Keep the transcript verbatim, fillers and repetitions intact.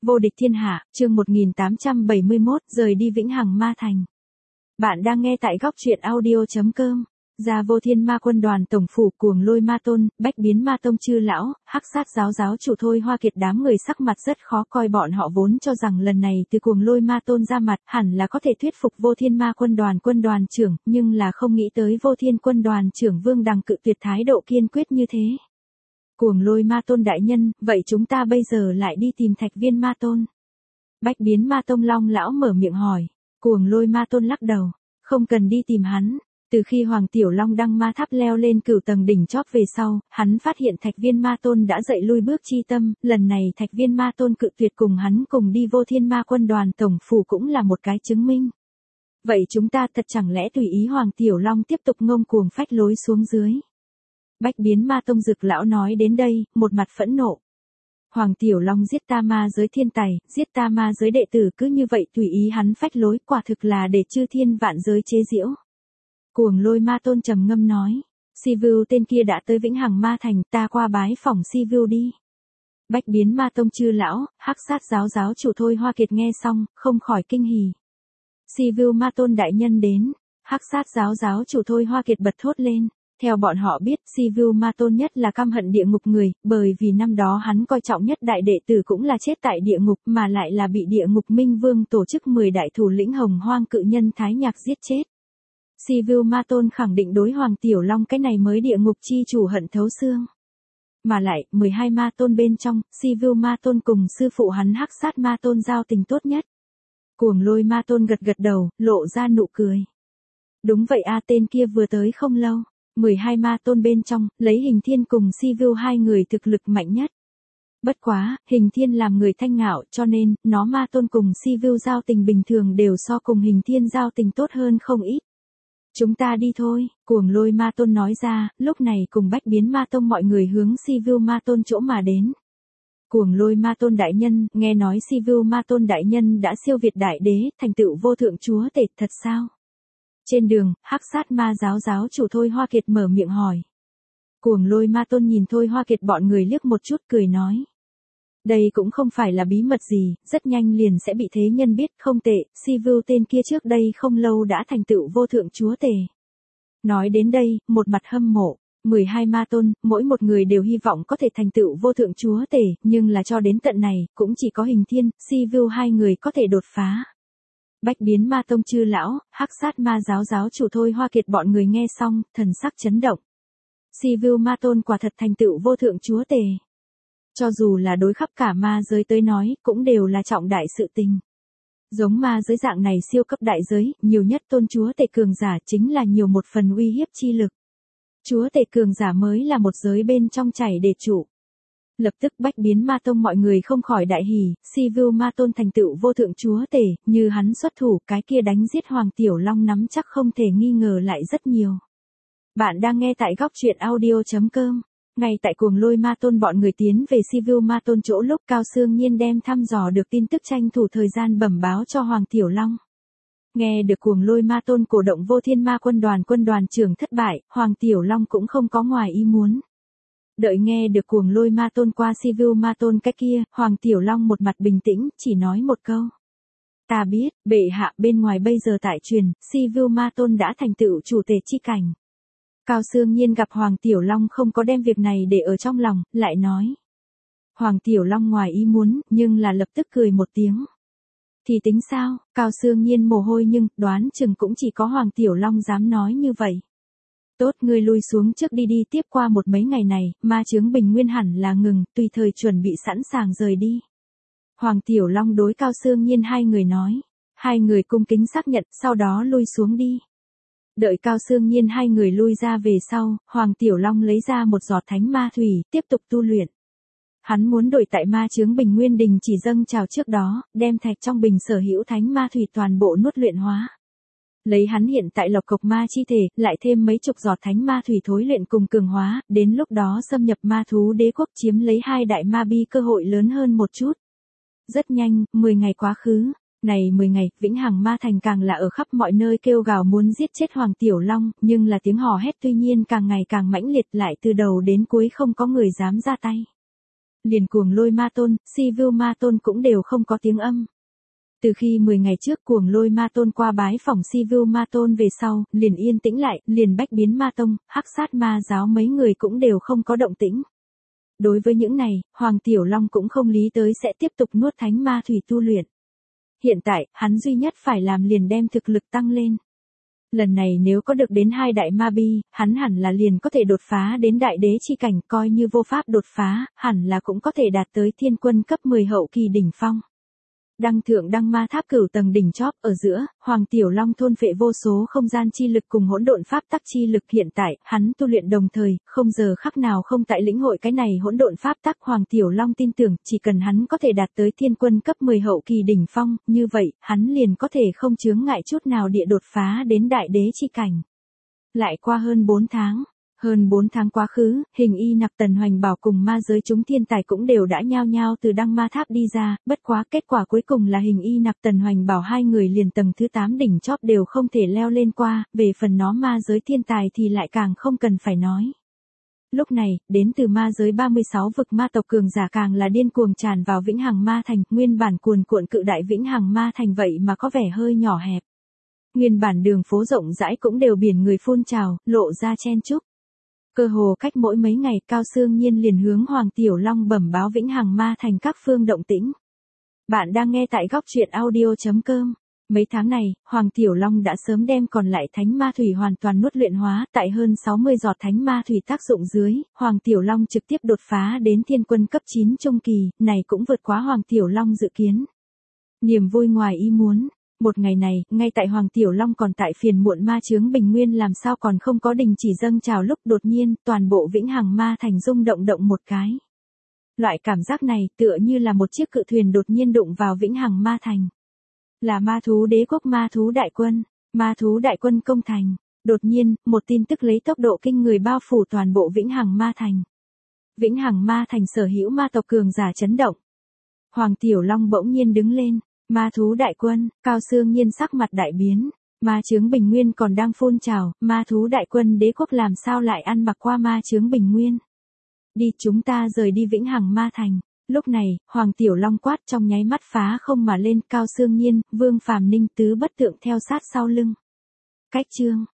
Vô địch thiên hạ, chương một nghìn tám trăm bảy mươi mốt, rời đi Vĩnh Hằng Ma Thành. Bạn đang nghe tại góc truyện audio chấm com. Ra Vô Thiên Ma Quân đoàn tổng phủ, Cuồng Lôi Ma Tôn, Bách Biến Ma Tông chư lão, Hắc Sát giáo giáo chủ Thôi Hoa Kiệt đám người sắc mặt rất khó coi, bọn họ vốn cho rằng lần này từ Cuồng Lôi Ma Tôn ra mặt, hẳn là có thể thuyết phục Vô Thiên Ma Quân đoàn quân đoàn trưởng, nhưng là không nghĩ tới Vô Thiên quân đoàn trưởng Vương Đằng cự tuyệt thái độ kiên quyết như thế. Cuồng Lôi Ma Tôn đại nhân, vậy chúng ta bây giờ lại đi tìm Thạch Viên Ma Tôn. Bách Biến Ma Tông Long lão mở miệng hỏi. Cuồng Lôi Ma Tôn lắc đầu, không cần đi tìm hắn. Từ khi Hoàng Tiểu Long đăng ma tháp leo lên cửu tầng đỉnh chóp về sau, hắn phát hiện Thạch Viên Ma Tôn đã dậy lui bước chi tâm, lần này Thạch Viên Ma Tôn cự tuyệt cùng hắn cùng đi Vô Thiên Ma Quân đoàn tổng phủ cũng là một cái chứng minh. Vậy chúng ta thật chẳng lẽ tùy ý Hoàng Tiểu Long tiếp tục ngông cuồng phách lối xuống dưới. Bách Biến Ma Tông Dực lão nói đến đây, một mặt phẫn nộ. Hoàng Tiểu Long giết ta ma giới thiên tài, giết ta ma giới đệ tử, cứ như vậy tùy ý hắn phách lối, quả thực là để chư thiên vạn giới chế giễu. Cuồng Lôi Ma Tôn trầm ngâm nói, Sivu tên kia đã tới Vĩnh Hằng Ma Thành, ta qua bái phỏng Sivu đi. Bách Biến Ma Tông chư lão, Hắc Sát giáo giáo chủ Thôi Hoa Kiệt nghe xong, không khỏi kinh hỉ. Sivu Ma Tôn đại nhân đến, Hắc Sát giáo giáo chủ Thôi Hoa Kiệt bật thốt lên. Theo bọn họ biết, Sivu Ma Tôn nhất là căm hận địa ngục người, bởi vì năm đó hắn coi trọng nhất đại đệ tử cũng là chết tại địa ngục, mà lại là bị địa ngục Minh Vương tổ chức mười đại thủ lĩnh Hồng Hoang cự nhân Thái Nhạc giết chết. Sivu Ma Tôn khẳng định đối Hoàng Tiểu Long cái này mới địa ngục chi chủ hận thấu xương. Mà lại, mười hai ma tôn bên trong, Sivu Ma Tôn cùng sư phụ hắn Hắc Sát Ma Tôn giao tình tốt nhất. Cuồng Lôi Ma Tôn gật gật đầu, lộ ra nụ cười. Đúng vậy a, tên kia vừa tới không lâu. mười hai ma tôn bên trong, lấy Hình Thiên cùng Sivu hai người thực lực mạnh nhất. Bất quá, Hình Thiên làm người thanh ngạo cho nên, nó ma tôn cùng Sivu giao tình bình thường đều so cùng Hình Thiên giao tình tốt hơn không ít. Chúng ta đi thôi, Cuồng Lôi Ma Tôn nói ra, lúc này cùng Bách Biến Ma Tông mọi người hướng Sivu Ma Tôn chỗ mà đến. Cuồng Lôi Ma Tôn đại nhân, nghe nói Sivu Ma Tôn đại nhân đã siêu việt đại đế, thành tựu vô thượng chúa tể, thật sao? Trên đường, Hắc Sát ma giáo giáo chủ Thôi Hoa Kiệt mở miệng hỏi. Cuồng Lôi Ma Tôn nhìn Thôi Hoa Kiệt bọn người liếc một chút cười nói. Đây cũng không phải là bí mật gì, rất nhanh liền sẽ bị thế nhân biết, không tệ, Sivu tên kia trước đây không lâu đã thành tựu vô thượng chúa tể. Nói đến đây, một mặt hâm mộ, mười hai ma tôn, mỗi một người đều hy vọng có thể thành tựu vô thượng chúa tể, nhưng là cho đến tận này, cũng chỉ có Hình Thiên, Sivu hai người có thể đột phá. Bách Biến Ma Tông chư lão, Hắc Sát ma giáo giáo chủ Thôi Hoa Kiệt bọn người nghe xong, thần sắc chấn động. Sivu Ma Tôn quả thật thành tựu vô thượng chúa tể. Cho dù là đối khắp cả ma giới tới nói, cũng đều là trọng đại sự tình. Giống ma giới dạng này siêu cấp đại giới, nhiều nhất tôn chúa tể cường giả chính là nhiều một phần uy hiếp chi lực. Chúa tể cường giả mới là một giới bên trong chảy để trụ. Lập tức Bách Biến Ma Tông mọi người không khỏi đại hỉ, Sivu Ma Tôn thành tựu vô thượng chúa tể, như hắn xuất thủ, cái kia đánh giết Hoàng Tiểu Long nắm chắc không thể nghi ngờ lại rất nhiều. Bạn đang nghe tại góc truyện audio chấm com. Ngay tại Cuồng Lôi Ma Tôn bọn người tiến về Sivu Ma Tôn chỗ lúc Cao Sương Nhiên đem thăm dò được tin tức tranh thủ thời gian bẩm báo cho Hoàng Tiểu Long. Nghe được Cuồng Lôi Ma Tôn cổ động Vô Thiên Ma Quân đoàn quân đoàn trưởng thất bại, Hoàng Tiểu Long cũng không có ngoài ý muốn. Đợi nghe được Cuồng Lôi Ma Tôn qua Sivu Ma Tôn cái kia, Hoàng Tiểu Long một mặt bình tĩnh, chỉ nói một câu. Ta biết, bệ hạ bên ngoài bây giờ tại truyền, Sivu Ma Tôn đã thành tựu chủ tể chi cảnh. Cao Sương Nhiên gặp Hoàng Tiểu Long không có đem việc này để ở trong lòng, lại nói. Hoàng Tiểu Long ngoài ý muốn, nhưng là lập tức cười một tiếng. Thì tính sao, Cao Sương Nhiên mồ hôi nhưng, đoán chừng cũng chỉ có Hoàng Tiểu Long dám nói như vậy. Tốt, ngươi lui xuống trước đi đi, tiếp qua một mấy ngày này, ma chướng bình nguyên hẳn là ngừng, tùy thời chuẩn bị sẵn sàng rời đi. Hoàng Tiểu Long đối Cao Sương Nhiên hai người nói. Hai người cung kính xác nhận, sau đó lui xuống đi. Đợi Cao Sương Nhiên hai người lui ra về sau, Hoàng Tiểu Long lấy ra một giọt thánh ma thủy, tiếp tục tu luyện. Hắn muốn đổi tại ma chướng bình nguyên đình chỉ dâng trào trước đó, đem thạch trong bình sở hữu thánh ma thủy toàn bộ nuốt luyện hóa. Lấy hắn hiện tại lộc cộc ma chi thể, lại thêm mấy chục giọt thánh ma thủy thối luyện cùng cường hóa, đến lúc đó xâm nhập ma thú đế quốc chiếm lấy hai đại ma bi cơ hội lớn hơn một chút. Rất nhanh, mười ngày quá khứ. Này mười ngày, Vĩnh Hằng Ma Thành càng là ở khắp mọi nơi kêu gào muốn giết chết Hoàng Tiểu Long, nhưng là tiếng hò hét tuy nhiên càng ngày càng mãnh liệt, lại từ đầu đến cuối không có người dám ra tay. liền cuồng lôi ma tôn, si vưu ma tôn cũng đều không có tiếng âm. Từ khi mười ngày trước cuồng lôi ma tôn qua bái phỏng si vưu ma tôn về sau, liền yên tĩnh lại, liền bách biến ma tông, hắc sát ma giáo mấy người cũng đều không có động tĩnh. Đối với những này, Hoàng Tiểu Long cũng không lý tới sẽ tiếp tục nuốt thánh ma thủy tu luyện. Hiện tại, hắn duy nhất phải làm liền đem thực lực tăng lên. Lần này nếu có được đến hai đại ma bi, hắn hẳn là liền có thể đột phá đến đại đế chi cảnh, coi như vô pháp đột phá, hẳn là cũng có thể đạt tới thiên quân cấp mười hậu kỳ đỉnh phong. Đăng thượng đăng ma tháp cửu tầng đỉnh chóp ở giữa, Hoàng Tiểu Long thôn phệ vô số không gian chi lực cùng hỗn độn pháp tắc chi lực, hiện tại, hắn tu luyện đồng thời, không giờ khắc nào không tại lĩnh hội cái này hỗn độn pháp tắc. Hoàng Tiểu Long tin tưởng, chỉ cần hắn có thể đạt tới thiên quân cấp mười hậu kỳ đỉnh phong, như vậy, hắn liền có thể không chướng ngại chút nào địa đột phá đến đại đế chi cảnh. Lại qua hơn bốn tháng. Hơn bốn tháng quá khứ, Hình Y Nặc Tần Hoành Bảo cùng ma giới chúng thiên tài cũng đều đã nhao nhao từ đăng ma tháp đi ra, bất quá kết quả cuối cùng là Hình Y Nặc Tần Hoành Bảo hai người liền tầng thứ tám đỉnh chóp đều không thể leo lên qua, về phần nó ma giới thiên tài thì lại càng không cần phải nói. Lúc này, đến từ ma giới ba mươi sáu vực ma tộc cường giả càng là điên cuồng tràn vào Vĩnh Hằng Ma Thành, nguyên bản cuồn cuộn cự đại Vĩnh Hằng Ma Thành vậy mà có vẻ hơi nhỏ hẹp. Nguyên bản đường phố rộng rãi cũng đều biển người phun trào, lộ ra chen chúc. Cơ hồ cách mỗi mấy ngày, Cao Sương Nhiên liền hướng Hoàng Tiểu Long bẩm báo Vĩnh Hằng Ma Thành các phương động tĩnh. Bạn đang nghe tại góc truyện audio chấm com. Mấy tháng này, Hoàng Tiểu Long đã sớm đem còn lại thánh ma thủy hoàn toàn nuốt luyện hóa, tại hơn sáu mươi giọt thánh ma thủy tác dụng dưới, Hoàng Tiểu Long trực tiếp đột phá đến thiên quân cấp chín trung kỳ, này cũng vượt quá Hoàng Tiểu Long dự kiến. Niềm vui ngoài ý muốn. Một ngày này, ngay tại Hoàng Tiểu Long còn tại phiền muộn ma chướng bình nguyên làm sao còn không có đình chỉ dâng trào lúc đột nhiên, toàn bộ Vĩnh Hằng Ma Thành rung động động một cái. Loại cảm giác này tựa như là một chiếc cự thuyền đột nhiên đụng vào Vĩnh Hằng Ma Thành. Là ma thú đế quốc ma thú đại quân, ma thú đại quân công thành. Đột nhiên, một tin tức lấy tốc độ kinh người bao phủ toàn bộ Vĩnh Hằng Ma Thành. Vĩnh Hằng Ma Thành sở hữu ma tộc cường giả chấn động. Hoàng Tiểu Long bỗng nhiên đứng lên. Ma thú đại quân, Cao Sương Nhiên sắc mặt đại biến, ma chướng bình nguyên còn đang phun trào, ma thú đại quân đế quốc làm sao lại ăn mặc qua ma chướng bình nguyên. Đi, chúng ta rời đi Vĩnh Hằng Ma Thành. Lúc này, Hoàng Tiểu Long quát trong nháy mắt phá không mà lên, Cao Sương Nhiên, Vương Phàm Ninh Tứ Bất Tượng theo sát sau lưng. Cách chương,